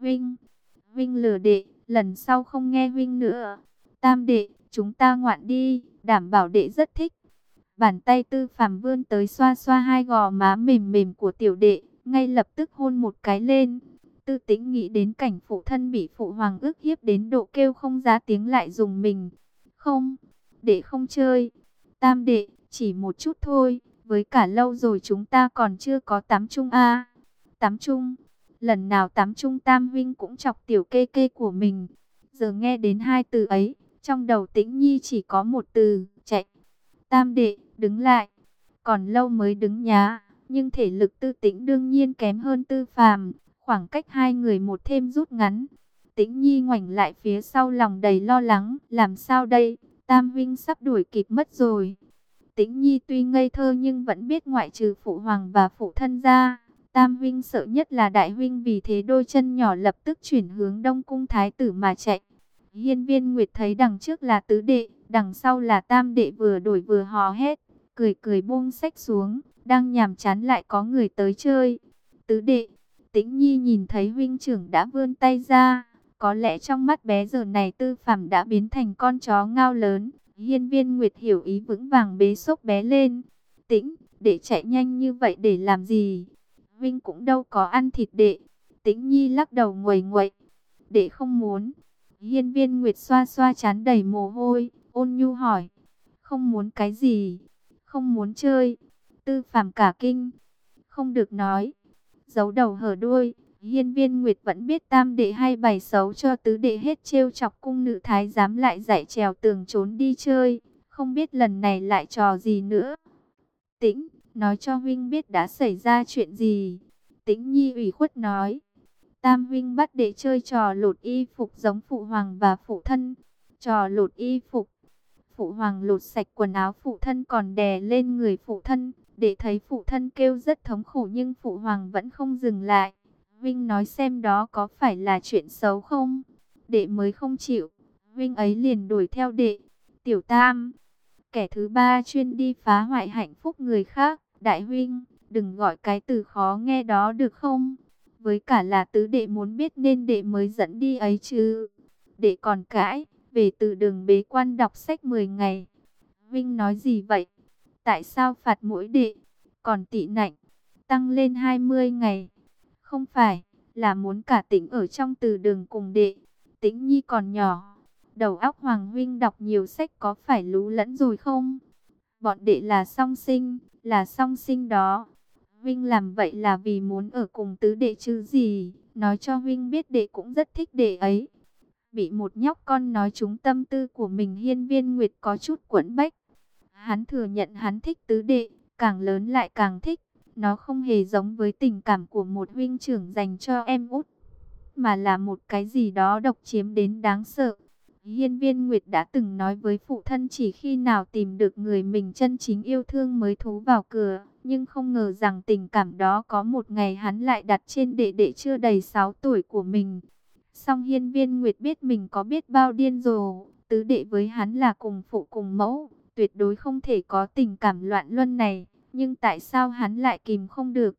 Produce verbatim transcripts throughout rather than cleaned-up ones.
Huynh, huynh lừa đệ, lần sau không nghe huynh nữa. Tam đệ, chúng ta ngoạn đi, đảm bảo đệ rất thích. Bàn tay Tư Phàm vươn tới xoa xoa hai gò má mềm mềm của tiểu đệ, ngay lập tức hôn một cái lên. Tư Tĩnh nghĩ đến cảnh phụ thân bị phụ hoàng ức hiếp đến độ kêu không ra tiếng lại dùng mình. Không, đệ không chơi. Tam đệ, chỉ một chút thôi, với cả lâu rồi chúng ta còn chưa có tắm chung a. Tắm chung, lần nào tắm chung Tam huynh cũng chọc tiểu kê kê của mình. Giờ nghe đến hai từ ấy, trong đầu Tĩnh Nhi chỉ có một từ, chạy. Tam đệ, đứng lại. Còn lâu mới đứng nhá, nhưng thể lực Tư Tĩnh đương nhiên kém hơn Tư Phàm, khoảng cách hai người một thêm rút ngắn. Tĩnh Nhi ngoảnh lại phía sau lòng đầy lo lắng, làm sao đây, Tam huynh sắp đuổi kịp mất rồi. Tĩnh Nhi tuy ngây thơ nhưng vẫn biết ngoại trừ phụ hoàng và phụ thân ra, Tam huynh sợ nhất là đại huynh, vì thế đôi chân nhỏ lập tức chuyển hướng Đông cung thái tử mà chạy. Hiên Viên Nguyệt thấy đằng trước là tứ đệ, đằng sau là tam đệ, vừa đổi vừa hò hét, cười cười buông sách xuống, đang nhàm chán lại có người tới chơi. Tứ đệ, Tĩnh Nhi nhìn thấy huynh trưởng đã vươn tay ra, có lẽ trong mắt bé giờ này Tư Phàm đã biến thành con chó ngao lớn. Hiên Viên Nguyệt hiểu ý, vững vàng bế xốc bé lên. Tĩnh, đệ chạy nhanh như vậy để làm gì? Huynh cũng đâu có ăn thịt đệ. Tĩnh Nhi lắc đầu nguầy nguậy. Đệ không muốn. Hiên Viên Nguyệt xoa xoa trán đầy mồ hôi, ôn nhu hỏi. Không muốn cái gì? Không muốn chơi. Tư Phàm cả kinh. Không được nói. Giấu đầu hở đuôi. Hiên Viên Nguyệt vẫn biết tam đệ hay bày xấu cho tứ đệ hết trêu chọc cung nữ thái giám lại dạy trèo tường trốn đi chơi. Không biết lần này lại trò gì nữa. Tĩnh, nói cho huynh biết đã xảy ra chuyện gì. Tĩnh Nhi ủy khuất nói. Tam huynh bắt đệ chơi trò lột y phục giống phụ hoàng và phụ thân. Trò lột y phục. Phụ hoàng lột sạch quần áo phụ thân còn đè lên người phụ thân. Đệ thấy phụ thân kêu rất thống khổ nhưng phụ hoàng vẫn không dừng lại. Huynh nói xem đó có phải là chuyện xấu không? Đệ mới không chịu. Huynh ấy liền đuổi theo đệ. Tiểu Tam, kẻ thứ ba chuyên đi phá hoại hạnh phúc người khác. Đại huynh, đừng gọi cái từ khó nghe đó được không? Với cả là tứ đệ muốn biết nên đệ mới dẫn đi ấy chứ. Đệ còn cãi, về từ đường bế quan đọc sách mười ngày. Huynh nói gì vậy? Tại sao phạt mỗi đệ, còn tị nạnh, tăng lên hai mươi ngày? Không phải, là muốn cả Tĩnh ở trong từ đường cùng đệ. Tĩnh Nhi còn nhỏ, đầu óc Hoàng huynh đọc nhiều sách có phải lú lẫn rồi không? Bọn đệ là song sinh, là song sinh đó. Huynh làm vậy là vì muốn ở cùng tứ đệ chứ gì. Nói cho huynh biết đệ cũng rất thích đệ ấy. Bị một nhóc con nói trúng tâm tư của mình, Hiên Viên Nguyệt có chút quẫn bách. Hắn thừa nhận hắn thích tứ đệ, càng lớn lại càng thích. Nó không hề giống với tình cảm của một huynh trưởng dành cho em út, mà là một cái gì đó độc chiếm đến đáng sợ. Hiên Viên Nguyệt đã từng nói với phụ thân chỉ khi nào tìm được người mình chân chính yêu thương mới thú vào cửa. Nhưng không ngờ rằng tình cảm đó có một ngày hắn lại đặt trên đệ đệ chưa đầy sáu tuổi của mình. Song Hiên Viên Nguyệt biết mình có biết bao điên rồ. Tứ đệ với hắn là cùng phụ cùng mẫu, tuyệt đối không thể có tình cảm loạn luân này. Nhưng tại sao hắn lại kìm không được?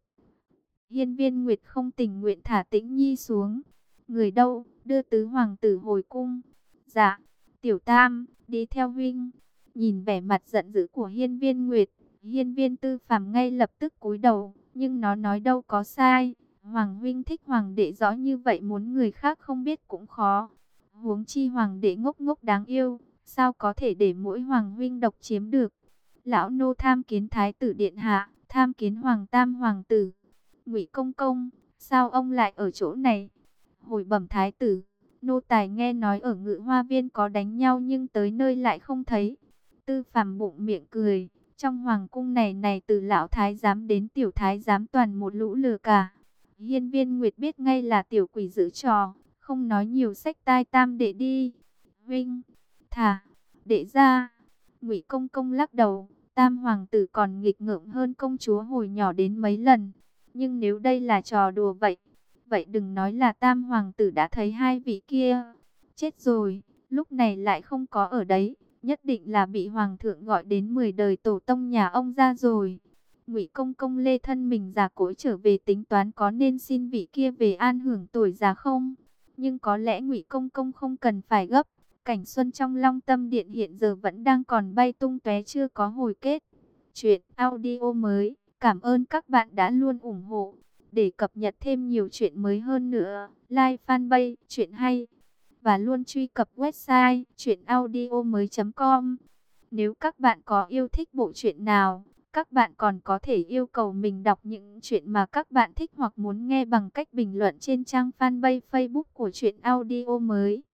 Hiên Viên Nguyệt không tình nguyện thả Tĩnh Nhi xuống. Người đâu, đưa tứ hoàng tử hồi cung. Dạ, Tiểu Tam, đi theo huynh. Nhìn vẻ mặt giận dữ của Hiên Viên Nguyệt, Hiên Viên Tư Phàm ngay lập tức cúi đầu. Nhưng nó nói đâu có sai. Hoàng huynh thích hoàng đệ rõ như vậy, muốn người khác không biết cũng khó. Huống chi hoàng đệ ngốc ngốc đáng yêu, sao có thể để mỗi hoàng huynh độc chiếm được? Lão nô tham kiến thái tử điện hạ, tham kiến hoàng tam hoàng tử. Ngụy công công, sao ông lại ở chỗ này? Hồi bẩm thái tử, nô tài nghe nói ở Ngự Hoa Viên có đánh nhau nhưng tới nơi lại không thấy. Tư Phàm bụng miệng cười, trong hoàng cung này này từ lão thái giám đến tiểu thái giám toàn một lũ lừa cả. Hiên Viên Nguyệt biết ngay là tiểu quỷ giữ trò, không nói nhiều, xách tai tam đệ đi. Vinh, thả, đệ ra. Ngụy công công lắc đầu, tam hoàng tử còn nghịch ngợm hơn công chúa hồi nhỏ đến mấy lần. Nhưng nếu đây là trò đùa vậy, vậy đừng nói là tam hoàng tử đã thấy hai vị kia. Chết rồi, lúc này lại không có ở đấy, nhất định là bị hoàng thượng gọi đến mười đời tổ tông nhà ông ra rồi. Ngụy Công Công lê thân mình già cỗi trở về tính toán có nên xin vị kia về an hưởng tuổi già không? Nhưng có lẽ Ngụy Công Công không cần phải gấp. Cảnh xuân trong Long Tâm Điện hiện giờ vẫn đang còn bay tung tóe chưa có hồi kết. Chuyện audio mới. Cảm ơn các bạn đã luôn ủng hộ. Để cập nhật thêm nhiều chuyện mới hơn nữa, like fanpage Chuyện Hay và luôn truy cập website chuyện audio mới chấm com. Nếu các bạn có yêu thích bộ truyện nào, các bạn còn có thể yêu cầu mình đọc những chuyện mà các bạn thích hoặc muốn nghe bằng cách bình luận trên trang fanpage Facebook của Chuyện Audio mới.